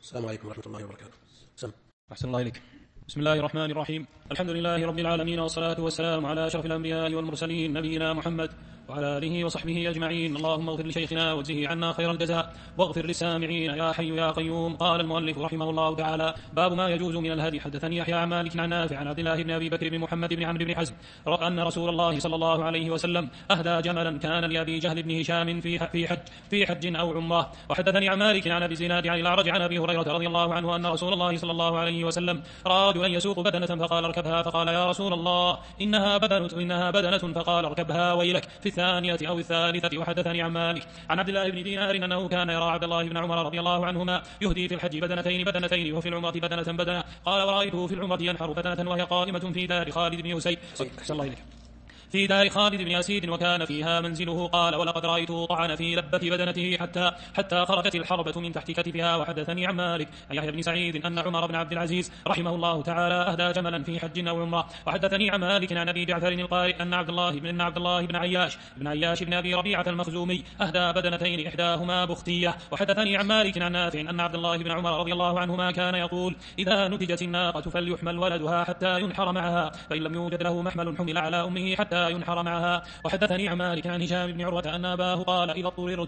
السلام عليكم ورحمة الله وبركاته. أحسن الله إليك. بسم الله الرحمن الرحيم. الحمد لله رب العالمين، والصلاة والسلام على أشرف الأنبياء والمرسلين نبينا محمد وعلى آله وصحبه أجمعين. اللهم اغفر لشيخنا واجزه عنا خير الجزاء، واغفر للسامعين يا حي يا قيوم. قال المؤلف رحمه الله تعالى: باب ما يجوز من الهدي. حدثني يحيى عن مالك عن نافع عن عبد الله بن أبي بكر بن محمد بن عمرو بن حزم أن رسول الله صلى الله عليه وسلم أهدى جملا كان لأبي جهل بن هشام في حج أو عمرة. وحدثني عن مالك عن أبي زناد عن الأعرج عن أبي هريرة رضي الله عنه أن رسول الله صلى الله عليه وسلم أراد أن يسوق بدنة فقال اركبها، فقال يا رسول الله إنها بدنة، فقال اركبها ويلك في الثانية أو الثالثة. وحدثني عن مالك عن عبد الله بن دينار أنه كان يرى عبد الله بن عمر رضي الله عنهما يهدي في الحج بدنتين وفي العمرة بدنة. قال ورأيته في العمرة ينحر بدنة وهي قائمة في دار خالد بن يسيد في دار خالد بن يسيد وكان فيها منزله. قال ولقد رأيته طعن في لبة بدنته حتى خرجت الحربة من تحت كتفها. وحدثني عن مالك عن يحيى بن سعيد أن عمر بن عبد العزيز رحمه الله تعالى أهدى جملا في حج أو عمرة. وحدثني عن مالك عن أبي جعفر القارئ أن عبد الله بن عياش بن أبي ربيعة المخزومي أهدى بدنتين إحداهما بختية. وحدثني عن مالك عن نافع أن عبد الله بن عمر رضي الله عنهما كان يقول: إذا نتجت الناقة فليحمل ولدها حتى ينحر معها، فإن لم يوجد له محمل حمل على أمه حتى ينحر معها. وحدثني عن مالك عن هشام بن عروة أن أباه قال: إذا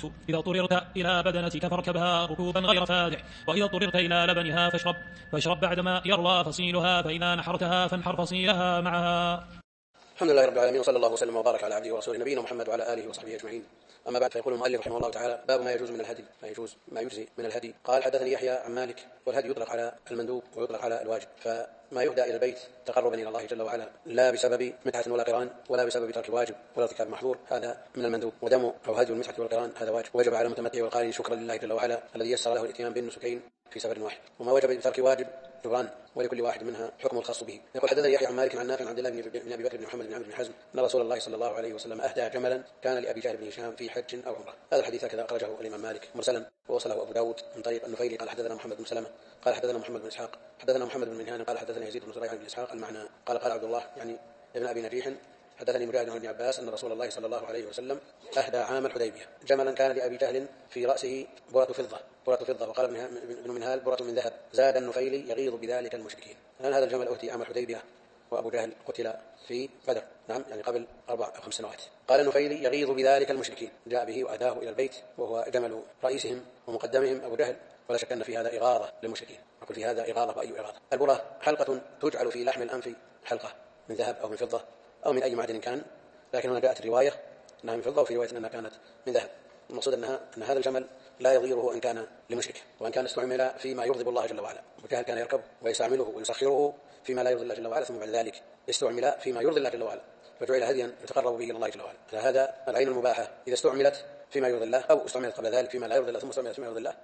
اضطررت إلى بدنتك فاركبها ركوبا غير فادح، وإذا اضطررت إلى لبنها فاشرب بعدما يروى فصيلها، فإذا نحرتها فانحر فصيلها معها. الحمد لله رب العالمين، وصلى الله وسلم وبارك على عبده ورسوله نبينا محمد وعلى آله وصحبه أجمعين. أما بعد، فيقول المؤلف رحمه الله تعالى: باب ما يجوز من الهدي، ما يجزي من الهدي. قال: حدثني يحيى عن مالك. والهدي يطلق على المندوب ويطلق على الواجب، فما يهدى إلى البيت تقربا إلى الله جل وعلا لا بسبب متعة ولا قران ولا بسبب ترك واجب ولا ارتكاب محظور، هذا من المندوب. ودم أو هدي المتعة والقران هذا واجب، وجب على المتمتع والقارن شكرا لله جل وعلا الذي يسر له الاتيان بالنسكين في سفر واحد. وما وجب بترك واجب جبران، ولكل واحد منها حكم الخاص به. يقول: حدثني يحيى عن مالك عن نافع عن عبد الله بن ابي بكر بن محمد بن عمرو بن حزم ان رسول الله صلى الله عليه وسلم اهدى جملا كان لابي جهل بن هشام في حج او عمره. هذا الحديث هكذا اخرجه الامام مالك مرسلا، ووصله ابو داود من طريق النفيلي قال: حدثنا محمد بن سلمة قال: حدثنا محمد بن اسحاق حدثنا محمد بن منهان قال: حدثنا يزيد بن زريع بن اسحاق المعنى. قال عبد الله يعني ابن ابي نجيح: حدثني مجاهد عن ابن عباس ان رسول الله صلى الله عليه وسلم اهدى عام الحديبيه جملا كان لابي جهل في راسه برة فضة، وقال ابن منهال: برة من ذهب. زاد النفيلي: يغيظ بذلك المشركين. الآن هذا الجمل أهدي عام الحديبية، وأبو جهل قتل في بدر، نعم، يعني قبل 4 أو 5 سنوات. قال النفيلي: يغيظ بذلك المشركين. جاء به وأهداه إلى البيت، وهو جمل رئيسهم ومقدمهم أبو جهل، ولا شك أن في هذا إغاظة للمشركين. أقول في هذا إغاظة، وأي إغاظة؟ البرة حلقة تجعل في لحم الأنف، حلقة من ذهب أو من فضة أو من أي معدن كان، لكن هنا جاءت الرواية أنها من فضة، وفي رواية أنها كانت من ذهب. المقصود أن هذا الجمل لا يضيره إن كان لمشرك، وإن كان استعمل فيما يغضب الله جل وعلا. وجهل كان يركب ويستعمله ويسخره فيما لا يرضي الله جل وعلا، ثم بعد ذلك استعمل فيما يرضي الله جل وعلا فجعل هديا يتقرب به الله جل وعلا. هذا العين المباحة إذا استعملت فيما يرضي الله أو استعملت قبل ذلك فيما لا يرضي الله ثم استعملت فيما يرضي الله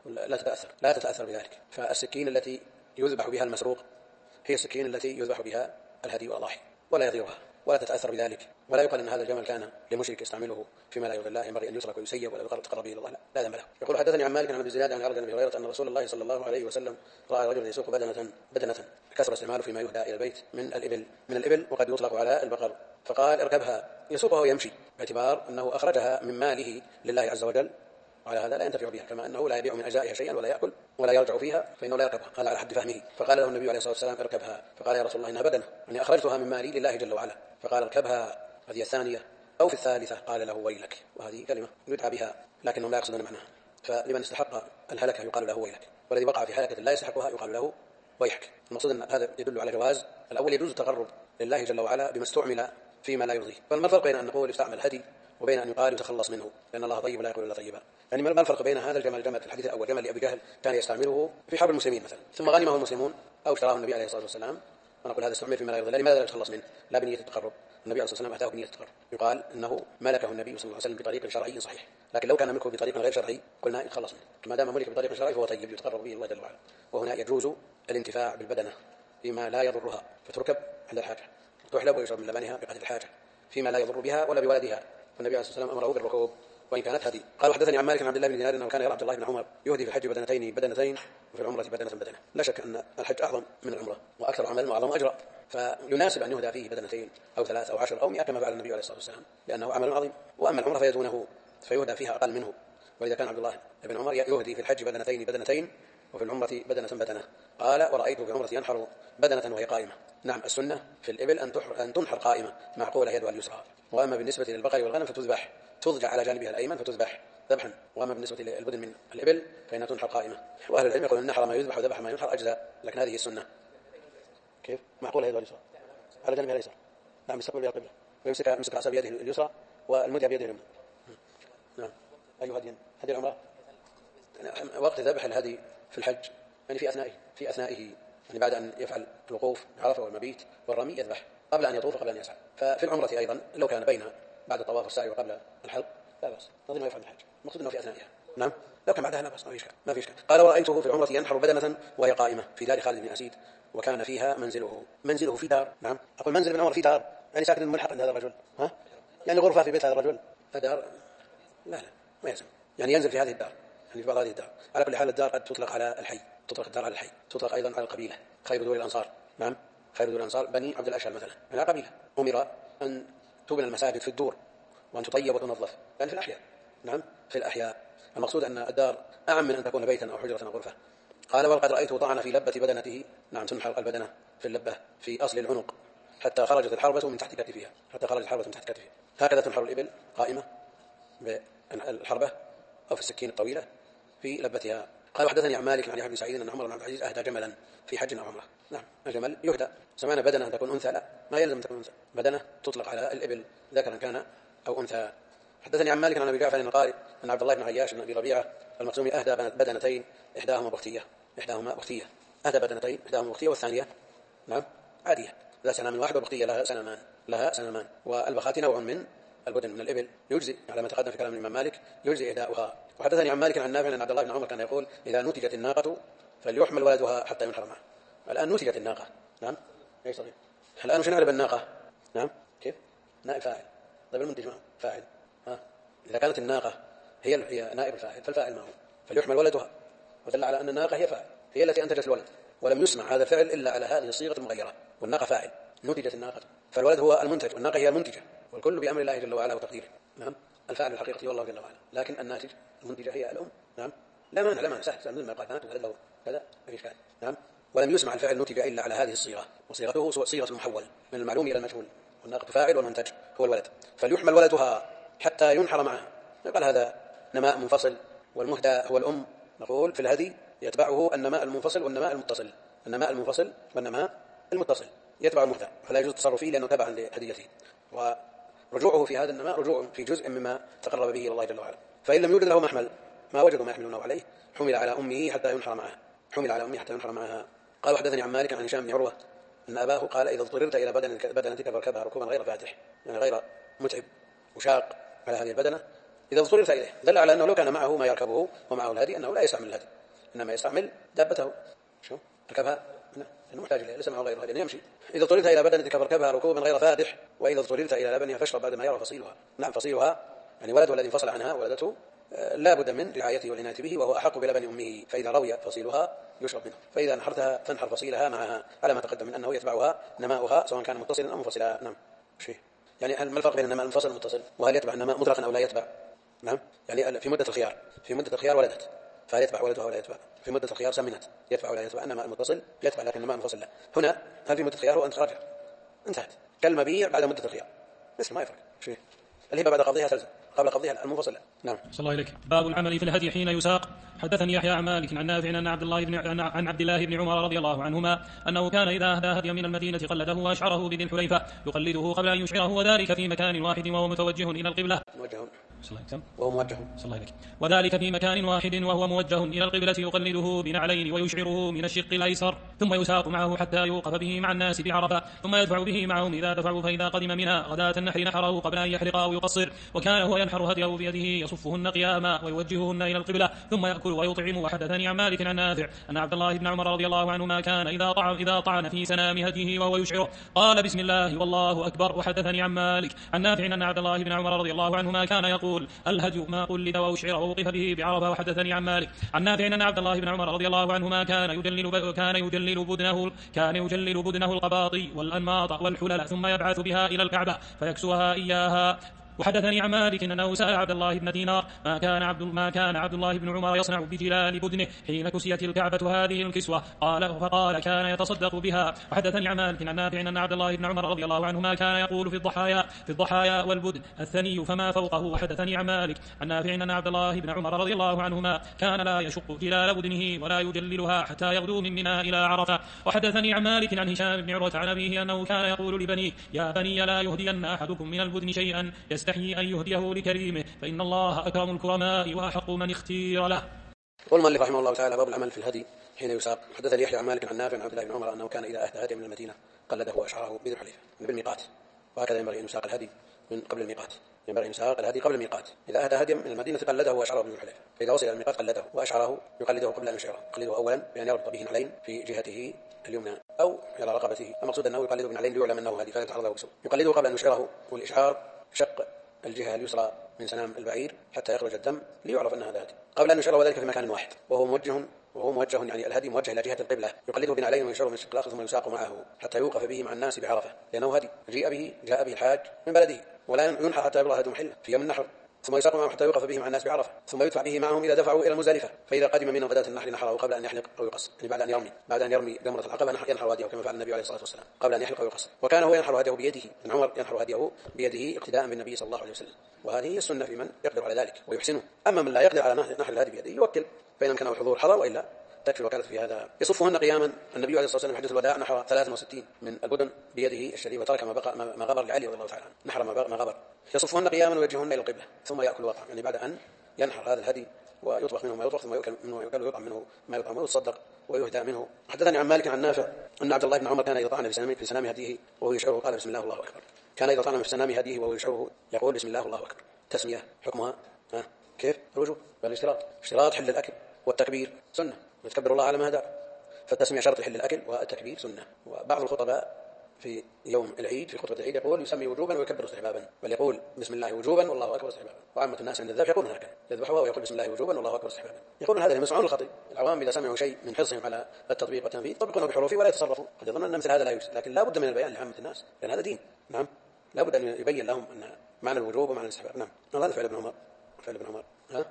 لا تتأثر بذلك. فالسكين التي يذبح بها المسروق هي السكين التي يذبح بها الهدي والأضاحي، ولا يضيرها ولا تتأثر بذلك. ولا يقال أن هذا الجمل كان لمشرك يستعمله فيما لا يرضي الله، ينبغي أن يترك ويسيب ولا يتقرب به إلى الله، لا ذنب له. يقول: حدثني عن مالك عن أبي زناد عن الأعرج عن أبي هريرة أن رسول الله صلى الله عليه وسلم رأى رجلا يسوق بدنة كثر استعماله فيما يهدى إلى البيت من الإبل وقد يطلق على البقر، فقال: اركبها. يسوقها ويمشي، باعتبار أنه أخرجها من ماله لله عز وجل، وعلى هذا لا ينتفع بها، كما أنه لا يبيع من أجزائها شيئا ولا يأكل ولا يرجع فيها، فإنه لا يركبها. قال على حد فهمه. فقال له النبي عليه الصلاة والسلام: اركبها. فقال: يا رسول الله إنها بدنة، أني أخرجتها من مالي لله جل وعلا. فقال: اركبها. هذه الثانية أو في الثالثة. قال له: ويلك. وهذه كلمة يدعى بها لكنهم لا يقصدون معناها، فلمن استحق الهلكة يقال له ويلك، والذي وقع في هلكة لا يستحقها يقال له ويحك. المقصود أن هذا يدل على جواز الأول، يجوز التقرب لله جل وعلا بما استعمل فيما لا يرضيه. فما الفرق بين أن نقول استعمل الهدي وبين أن يقال يتخلص منه، لأن الله طيب لا يقول إلا طيبا؟ يعني ما الفرق بين هذا الجمل في الحديث الأول، جمل لأبي جهل كان يستعمله في حرب المسلمين مثلا، ثم غنمه المسلمون أو اشتراه النبي عليه الصلاة والسلام، ونقول هذا استعمل فيما لا يرضي الله، لماذا لا يتخلص منه؟ لا بنية التقرب. النبي عليه الصلاة والسلام أتاه بنية التقرب، يقال إنه ملكه النبي صلى الله عليه وسلم بطريق شرعي صحيح، لكن لو كان ملكه بطريق غير شرعي قلنا يتخلص منه. ما دام ملك بطريق شرعي فهو طيب يتقرب به الله جل وعلا. وهنا يجوز الانتفاع بالبدنة فيما لا يضرها، فتركب عند الحاجة، تحلب ويشرب من لبنها بقدر الحاجة فيما لا يضر بها ولا بولدها، والنبي عليه الصلاة والسلام أمره بالركوب وإن كانت هدي. قال: حدثني عن مالك عن عبد الله بن دينار أنه كان يرى عبد الله بن عمر يهدي في الحج بدنتين وفي العمرة بدنة. لا شك أن الحج أعظم من العمرة وأكثر عملا وأعظم أجرا، فيناسب أن يهدى فيه بدنتين أو 3 أو 10 أو 100 كما فعل النبي عليه الصلاة والسلام، لأنه عمل عظيم. وأما العمرة فيدونه فيهدى فيها أقل منه، ولذا كان عبد الله بن عمر يهدي في الحج بدنتين وفي العمرة بدنة. قال ورأيته في العمرة ينحر بدنة وهي قائمة. نعم، السنة في الإبل أن تنحر قائمة معقولة يدها اليسرى. وأما بالنسبة للبقر والغنم فتذبح، تضجع على جانبها الأيمن فتذبح ذبحا. وأما بالنسبة للبدن من الإبل فإنها تنحر قائمة. وأهل العلم يقولون نحر ما يذبح وذبح ما ينحر أجزاء، لكن هذه السنة. كيف؟ معقولة يدها اليسرى على جانبها اليسرى. نعم، يستقبل بها القبلة ويمسك رأسه بيده اليسرى والمدية بيده اليمنى. نعم. أي هدي العمرة وقت ذبح الهدي في الحج، يعني في أثنائه يعني بعد أن يفعل الوقوف عرفة والمبيت والرمي يذبح قبل أن يطوف قبل أن يسعى. ففي العمرة أيضا لو كان بعد الطواف والسعي وقبل الحلق لا بأس، نظير ما يفعل الحج، المقصود أنه في أثنائها. نعم، لو كان بعدها لا بأس، ما في إشكال. قال ورأيته في العمرة ينحر بدنة وهي قائمة في دار خالد بن أسيد، وكان فيها منزله في دار. نعم، أقول منزل ابن عمر في دار، يعني ساكن ملحق عند هذا الرجل، يعني غرفة في بيت هذا الرجل. فدار لا ما يلزم، يعني ينزل في هذه الدار، يعني في بعض هذه الدار. على كل حال الدار قد تطلق على الحي، تطلق الدار على الحي، تطلق أيضا على القبيلة. خير دور الأنصار، نعم، خير دور الأنصار بني عبد الأشهل مثلا، من قبيلة أمر أن تبنى المساجد في الدور وأن تطيب وتنظف، يعني في الأحياء. نعم، في الأحياء. المقصود أن الدار أعم من أن تكون بيتا أو حجرة أو غرفة. قال ولقد رأيته طعن في لبة بدنته. نعم، تنحر البدنة في اللبة في أصل العنق حتى خرجت الحربة من تحت كتفها، هكذا تنحر الإبل قائمة بالحربة أو في السكين الطويلة في لبتها. قال وحدثني عن مالك عن يحيى بن سعيد أن عمر بن عبد العزيز أهدى جملا في حج أو عمرة. نعم، الجمل يهدى. سمعنا بدنة أن تكون أنثى؟ لا، ما يلزم أن تكون أنثى، بدنة تطلق على الإبل ذكرا كان أو أنثى. حدثني عن مالك عن أبي جعفر قال أن عبد الله بن عياش بن أبي ربيعة المخزومي أهدى بدنتين إحداهما بختية، أهدى بدنتين إحداهما بختية والثانية نعم عادية ذا سنام واحد، وبختية لها سنمان. والبخات نوع من البدن من الإبل يجزي على ما تقدم في كلام الإمام مالك، يجزي إهداؤها. وحدثني عن مالك عن نافع أن عبد الله بن عمر كان يقول إذا نتجت الناقة فليحمل ولدها حتى ينحر معه. الآن نتجت الناقة، نعم أي صغير. الآن وش نعرف الناقة؟ نعم كيف؟ نائب فاعل. طيب المنتج معه فاعل. إذا كانت الناقة هي نائب الفاعل فالفاعل معه، فليحمل ولدها، ودل على أن الناقة هي فاعل، هي التي أنتجت الولد، ولم يسمع هذا الفعل إلا على هذه الصيغة المغيرة. والناقة فاعل، نتجت الناقة، فالولد هو المنتج والناقة هي المنتجة، والكل بأمر الله جل وعلا وتقديره. نعم، الفاعل الحقيقي والله جل وعلا، لكن الناتج المنتجة هي الأم. نعم، لا مانع سهل مثل ما قال بنات وولد له كذا ما في إشكال. نعم، ولم يسمع الفعل نتج إلا على هذه الصيغة، وصيغته صيغة المحول من المعلوم إلى المجهول، والناقة فاعل والمنتج هو الولد. فليحمل ولدها حتى ينحر معها. قال هذا نماء منفصل، والمهدى هو الأم. نقول في الهدي يتبعه النماء المنفصل والنماء المتصل، النماء المنفصل والنماء المتصل يتبع المهدى، فلا يجوز التصرف فيه لأنه تبعا لهديته، ورجوعه في هذا النماء رجوع في جزء مما تقرب به إلى الله جل وعلا. فإن لم يوجد له محمل، ما وجدوا ما يحملونه عليه، حمل على أمه حتى ينحر معها. قال وحدثني عن مالك عن هشام بن عروة أن أباه قال إذا اضطررت إلى بدنتك فاركبها ركوبا غير فاتح، يعني غير متعب وشاق على هذه البدنة، إذا اضطررت إليه. دل على أنه لو كان معه ما يركبه ومعه الهدي أنه لا يستعمل الهدي، إنما يستعمل دابته. شو ركبها إنه محتاج إليه، ليس معه غير الهدي يمشي. إذا اضطررت إلى بدنتك فاركبها ركوبا غير فاتح، وإذا اضطررت إلى لبنها فاشرب بعد ما يرى فصيلها. نعم، فصيلها يعني ولده الذي انفصل عنها ولدته لا بد من رعايته والعناية به، وهو أحق بلبن أمه، فإذا روي فصيلها يشرب منه، فإذا نحرتها فانحر فصيلها معها، على ما تقدم من أنه يتبعها نماؤها سواء كان متصلا أو منفصلا. نعم، شيء يعني ما الفرق بين النماء المنفصل والمتصل؟ وهل يتبع النماء مطلقا أو لا يتبع؟ نعم، يعني في مدة الخيار ولدت، فهل يتبع ولدها ولا يتبع؟ في مدة الخيار سمنت، يتبع ولا يتبع؟ النماء المتصل يتبع، لكن النماء المنفصل لا. هنا هل في مدة الخيار وأنت راجع انتهت كالمبيع بعد مدة الخيار، بس ما يفرق شيء. الهبة بعد قبضها تلزم، قبل قبضها المنفصل لا. نعم. صلى الله عليك. باب العمل في الهدي حين يساق. حدثني يحيى عن مالك عن نافع عن عبد الله بن عمر رضي الله عنهما أنه كان إذا أهدى هديا من المدينة قلده وأشعره بذي الحليفة يقلده قبل أن يشعره، وذلك في مكان واحد وهو متوجه إلى القبلة. وذلك في مكان واحد وهو موجه إلى القبلة يقلده بنعلين ويشعره من الشق الأيسر، ثم يساق معه حتى يوقف به مع الناس بعرفة، ثم يدفع به معهم إذا دفعوا، فإذا قدم منها غداة النحر نحره قبل أن يحلق أو يقصر، وكان هو ينحر هديه بيده يصفهن قياما ويوجههن إلى القبلة ثم يأكل ويطعم. وحدثني عن مالك عن نافع أن عبد الله بن عمر رضي الله عنهما كان إذا طعن في سنام هديه وهو يشعره قال بسم الله والله أكبر. وحدثني عن مالك عن نافع أن عبد الله بن عمر رضي الله عنهما كان يقول الهدي ما قلد وأشعر ووقف به بعرفة. وحدثني عن مالك عن نافع أن عبد الله بن عمر رضي الله عنهما كان يجلل بدنه القباطي والأنماط والحلل، ثم يبعث بها إلى الكعبة فيكسوها إياها وحدثني عن مالك أنه سأل عبد الله بن دينار ما كان عبد الله بن عمر يصنع بجلال بدنه حين كسيت الكعبة هذه الكسوة، فقال كان يتصدق بها. وحدثني عن مالك عن نافع أن عبد الله بن عمر رضي الله عنهما كان يقول في الضحايا والبدن الثني فما فوقه. وحدثني عن مالك عن نافع أن عبد الله بن عمر رضي الله عنهما كان لا يشق جلال بدنه ولا يجللها حتى يغدو من منى إلى عرفة. وحدثني عن مالك عن هشام بن عروة عن أبيه أنه كان يقول لبنيه يا بني لا يهدين أحدكم من البدن شيئا يستحيي أن يهديه لكريمه فإن الله أكرم الكرماء وأحق من اختير له. قال المؤلف رحمه الله تعالى: باب العمل في الهدي حين يساق. حدثني يحيى عن مالك عن نافع عن عبد الله بن عمر أنه كان إذا أهدى هدي من المدينة قلده وأشعره بذي الحليفة بالميقات، وهكذا ينبغي أن يساق الهدي من قبل الميقات، ينبغي أن يساق الهدي قبل الميقات. إذا أهدى هدي من المدينة قلده وأشعره بذي الحليفة، فإذا وصل إلى الميقات قلده وأشعره يقلده قبل أن يشعره. يقلده أولا بأن يربط به نعلين في جهته اليمنى أو على رقبته، المقصود أنه يقلده بنعلين ليعلم أنه هدي فلا يتعرض له بسوء. يقلده قبل أن يشعره، والإشعار شق الجهة اليسرى من سنام البعير حتى يخرج الدم ليعرف أن هذا هدي، قبل أن يشعر وذلك في مكان واحد وهو موجه يعني الهدي موجه إلى جهة القبلة. يقلده بنعلين ويشعره من الشق الآخر ثم يساق معه حتى يوقف به مع الناس بعرفة، لأنه هدي جاء به الحاج من بلده ولا ينحر حتى يبلغ هدي محله في يوم النحر، ثم يساق معه حتى يوقف به مع الناس بعرفة، ثم يدفع به معهم إذا دفعوا إلى المزدلفة. فإذا قدم من غداة النحر نحره قبل أن يحلق أو يقص، يعني بعد أن يرمي جمرة العقبة ينحر هديه كما فعل النبي عليه الصلاة والسلام قبل أن يحلق أو يقص. وكان هو ينحر هديه بيده، ابن عمر ينحر هديه بيده اقتداء بالنبي صلى الله عليه وسلم، وهذه هي السنة في من يقدر على ذلك ويحسنه. أما من لا يقدر على نحر الهدي بيده يوكل، فإن أمكنه الحضور حضر وإلا تكفي الوكالة في هذا. يصفهن قياما. النبي عليه الصلاة والسلام في حديث الوداع نحر 63 من البدن بيده الشريف وترك ما غبر لعلي رضي الله تعالى عنه، نحر ما غبر. يصفهن قياما ويوجههن إلى القبلة ثم يأكل الوقع، يعني بعد أن ينحر هذا الهدي ويطبخ منه ما يطبخ ثم يؤكل منه ويطعم منه ما يطعم ويتصدق ويهدى منه. حدثني عن مالك عن نافع أن عبد الله بن عمر كان إذا طعن في سنام هديه وهو يشعره قال بسم الله الله أكبر. كان إذا طعن في سنام هديه وهو يشعره يقول بسم الله الله أكبر. تسمية حكمها كيف؟ الوجوب والاشتراط. اشتراط حل الأكل والتكبير سنة، وتكبر الله على ما هدى، فالتسمية شرط حل الأكل والتكبير سنة. وبعض الخطباء في يوم العيد في خطبة العيد يقول يسمي وجوبا ويكبر استحبابا، بل يقول بسم الله وجوبا والله أكبر استحبابا. وعامة الناس عند الذبح يقولون هكذا، يذبح ويقول بسم الله وجوبا والله أكبر استحبابا. يقولون هذا يسمعون الخطيب. العوام إذا سمعوا شيء من حرصهم على التطبيق والتنفيذ يطبقونه بحروفه ولا يتصرفوا، قد يظن أن مثل هذا لا يجوز، لكن لا بد من البيان لعامة الناس لأن هذا دين. نعم، لا بد أن يبين لهم أن معنى الوجوب ومعنى الاستحباب. نعم، هذا فعل ابن عمر.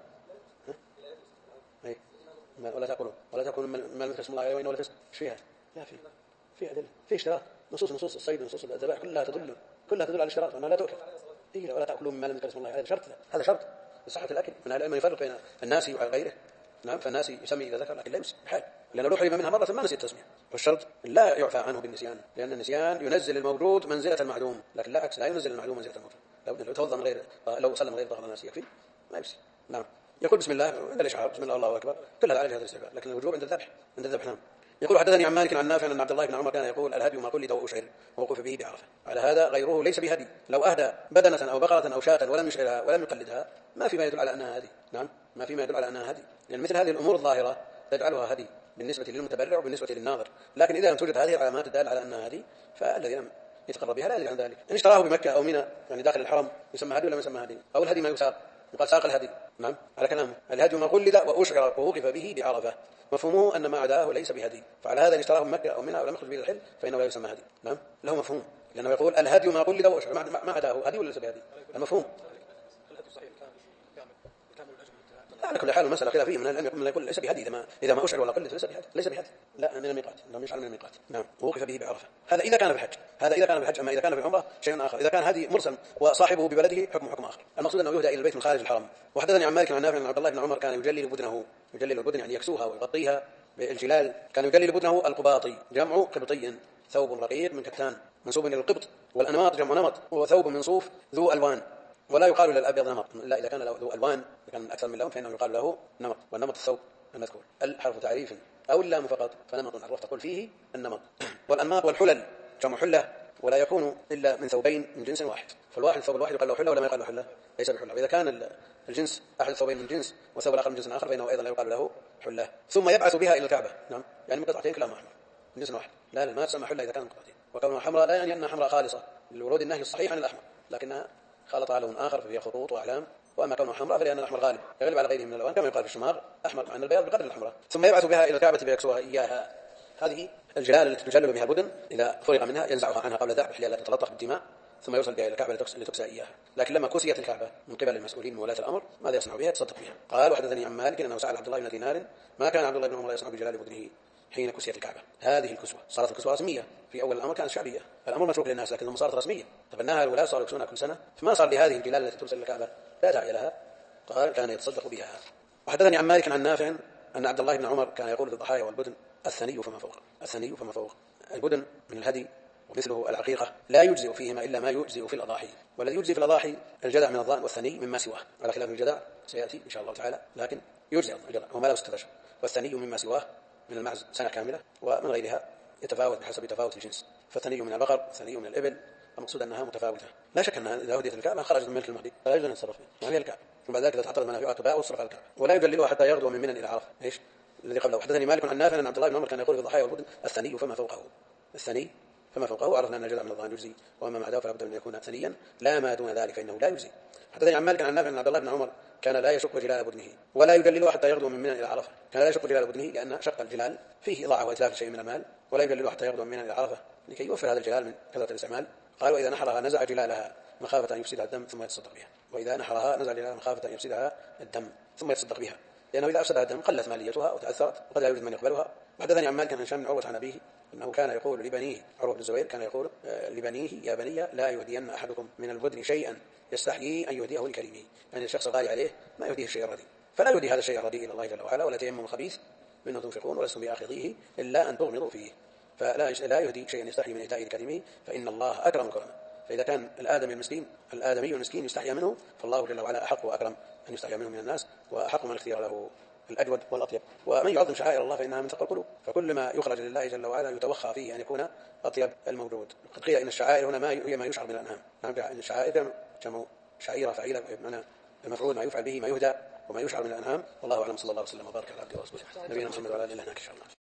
ولا تأكلوا ما لم اسم الله عليه ولا فسق. ايش فيها؟ لا في أدلة، في اشتراط، نصوص الصيد ونصوص الذبائح كلها تدل على الاشتراط أنها لا تؤكل. ولا تأكلوا مما لم يذكر اسم الله عليه، هذا شرط لصحة الأكل. من العلم يفرق بين الناس وغيره. نعم، فالناس يسمي إذا ذكر لكن لا يمسك بحال، لأنه لو حرم منها مرة ما نسي التسمية. والشرط لا يعفى عنه بالنسيان، لأن النسيان ينزل الموجود منزلة المعدوم، لكن لا عكس، لا ينزل المعدوم منزلة الموجود. لو توضأ من غير، لو صلى من غير ظهر الناس يكفي ما يمسك. نعم، يقول بسم الله عند الإشعار بسم الله الله أكبر، كل هذا على جهة الاستحباب، لكن الوجوب عند الذبح. نعم. يقول حدثني عن مالك عن نافع أن عبد الله بن عمر كان يقول الهدي ما قلد وأشعر ووقف به بعرفة. على هذا غيره ليس بهدي، لو أهدى بدنة أو بقرة أو شاة ولم يشعرها ولم يقلدها ما فيما يدل على أنها هدي. نعم، ما فيما يدل على أنها هدي، لأن مثل هذه الأمور الظاهرة تجعلها هدي بالنسبة للمتبرع وبالنسبة للناظر، لكن إذا لم توجد هذه العلامات تدل على أنها هدي فالذي لم يتقرب بها لا يدري عن ذلك. إن اشتراه بمكة أو منى يعني داخل الحرم يسمى هدي ولا ما يسمى هدي؟ أو الهدي ما يساق، يقال ساق الهدي. نعم، على كلامه الهدي ما قلد وأشعر ووقف به بعرفة، مفهومه أن ما عداه ليس بهدي، فعلى هذا إن اشتراه من مكة أو منى ولم يخرج به الحل فإنه لا يسمى هدي. نعم، له مفهوم، لأنه يقول الهدي ما قلد وأشعر ما عداه هدي ولا ليس بهدي، المفهوم. على كل حال المسألة خلافية، من العلم من يقول ليس بهدي إذا ما أشعر ولا قلد ليس بهدي لا من الميقات، إنه يشعر من الميقات. نعم، ووقف به بعرفة. هذا إذا كان في الحج، أما إذا كان في العمرة شيء آخر. إذا كان هدي مرسل وصاحبه ببلده حكم آخر، المقصود أنه يهدى إلى البيت من خارج الحرم. وحدثني عن مالك عن نافع أن عبد الله بن عمر كان يجلل بدن يعني يكسوها ويغطيها بالجلال. كان يجلل بدنه القباطي، جمع قبطي، ثوب رقيق من كتان منسوب إلى القبط، والأنماط جمع نمط وهو ثوب من صوف ذو ألوان، ولا يقال للأبيض نمط، لا إذا كان له ألوان، إذا كان أكثر من لون فإنه يقال له نمط، والنمط الثوب المذكور. الحرف تعريف أو اللام فقط، فنمط عرفت تقول فيه النمط. والأنماط والحلل جمع حلة، ولا يكون إلا من ثوبين من جنس واحد، فالواحد الثوب الواحد يقال له حلة ولا ما يقال له حلة، ليس بحلة. وإذا كان الجنس أحد الثوبين من جنس وثوب الآخر من جنس آخر فإنه أيضا لا يقال له حلة. ثم يبعث بها إلى الكعبة. نعم، يعني من قطعتين كلاهما أحمر من جنس واحد، ما تسمى حلة إذا كانت قطعتين. وكونها حمراء لا يعني أنها حمراء خالصة لورود النهي الصحيح عن الأحمر، لكنها خلطها لون آخر فيها خطوط وأعلام. وأما كونه حمراء فلأن الأحمر غالب يغلب على غيره من الألوان، كما يقال في الشماغ أحمر عن البياض بقدر الحمراء. ثم يبعث بها إلى الكعبة فيكسوها إياها. هذه الجلال التي تجلل بها البدن إذا فرغ منها ينزعها عنها قبل ذبح لئلا تتلطخ بالدماء ثم يوصل بها إلى الكعبة لتكسى إياها. لكن لما كسيت الكعبة من قبل المسؤولين من ولاة الأمر ماذا يصنع بها؟ يتصدق بها. قال وحدثني عن مالك أنه سأل عبد الله بن دينار ما كان عبد الله بن عمر يصنع بجلال بدنه حين كسيت الكعبة. هذه الكسوة صارت الكسوة رسمية، في أول الأمر كانت شعبية، الأمر متروك للناس، لكن ثم صارت رسمية، تبناها الولاة صاروا يكسونها كل سنة، فما صار لهذه الجلال التي ترسل الكعبة لا داعي لها، قال كان يتصدق بها. وحدثني عن مالك عن نافع أن عبد الله بن عمر كان يقول للضحايا والبدن الثني فما فوق، الثني فما فوق. البدن من الهدي ومثله العقيقة لا يجزئ فيهما إلا ما يجزئ في الأضاحي، والذي يجزئ في الأضاحي الجذع من الضأن، والثني مما سواه، على خلاف الجذع سيأتي إن شاء الله تعالى، لكن يجزئ الجذع وما له 16، والثني مما سواه من المعز سنة كاملة، ومن غيرها يتفاوت بحسب تفاوت الجنس، فالثني من البقر، الثني من الإبل، المقصود أنها متفاوتة. لا شك أنها إذا هديت الكعبة خرجت من ملك المهدي فلا يجوز أن يتصرف فيها، ما هي الكعبة، وبعد ذلك إذا تعطلت منافعها تباع وتصرف على الكعبة، ولا يدللها حتى يغدو من منى إلى عرفة. إيش الذي قبله؟ حدثني مالك عن نافع أن عبد الله بن عمر كان يقول في الضحايا والبدن الثني فما فوقه، الثني فما فوقه، عرفنا أن الجذع من الضأن يجزي، وأما ما عداه فلا بد من يكون ثنيا، لا ما دون ذلك فإنه لا يجزي. حدثني عن مالك عن نافع أن عبد الله بن عمر كان لا يشق جلال بدنه ولا يدلله حتى يغدو من منى إلى عرفة، كان لا يشق جلال بدنه لأن شق الجلال فيه إضاعة وإتلاف شيء من المال، ولا يدلله حتى يغدو من منى إلى عرفة لكي يوفر هذا الجلال من كثرة الاستعمال. قال وإذا نحرها نزع جلالها مخافة أن يفسدها الدم ثم يتصدق بها، وإذا نحرها نزع جلالها مخافة أن يفسدها الدم ثم يتصدق بها، لأنه إذا أفسدها الدم قلت ماليتها وتأثرت وقد لا يوجد من يقبلها. وحدثني عن مالك عن هشام بن عروة عن أبيه أنه كان يقول لبنيه، عروة بن الزبير كان يقول لبنيه يا بني لا يهدين أحدكم من البدن شيئا يستحيي أن يهديه لكريمه، يعني الشخص الغالي عليه ما يهديه الشيء الرديء، فلا يهدي هذا الشيء الرديء إلى الله جل وعلا، ولا تيمم الخبيث منه تنفقون ولستم بآخذيه إلا أن تغمضوا فيه، فلا يهدي شيئا يستحيي من إهدائه لكريمه، فإن الله أكرم الكرم. فإذا كان الآدمي المسكين يستحيا منه، فالله جل وعلا أحق وأكرم أن يستحيا منه من الناس، وأحق من اختيار له الأجود والأطيب. ومن يعظم شعائر الله فإنها من تقوى القلوب، فكل ما يخرج لله جل وعلا يتوخى فيه أن يكون أطيب الموجود. قد قيل إن الشعائر هنا هي ما يشعر من الأنعام، نعم الشعائر جمع شعيرة فعيلة، بمعنى المفعول ما يفعل به ما يهدى وما يشعر من الأنعام. والله أعلم، صلى الله وسلم وبارك على عبده ورسوله نبينا محمد وعلى آله إن شاء الله.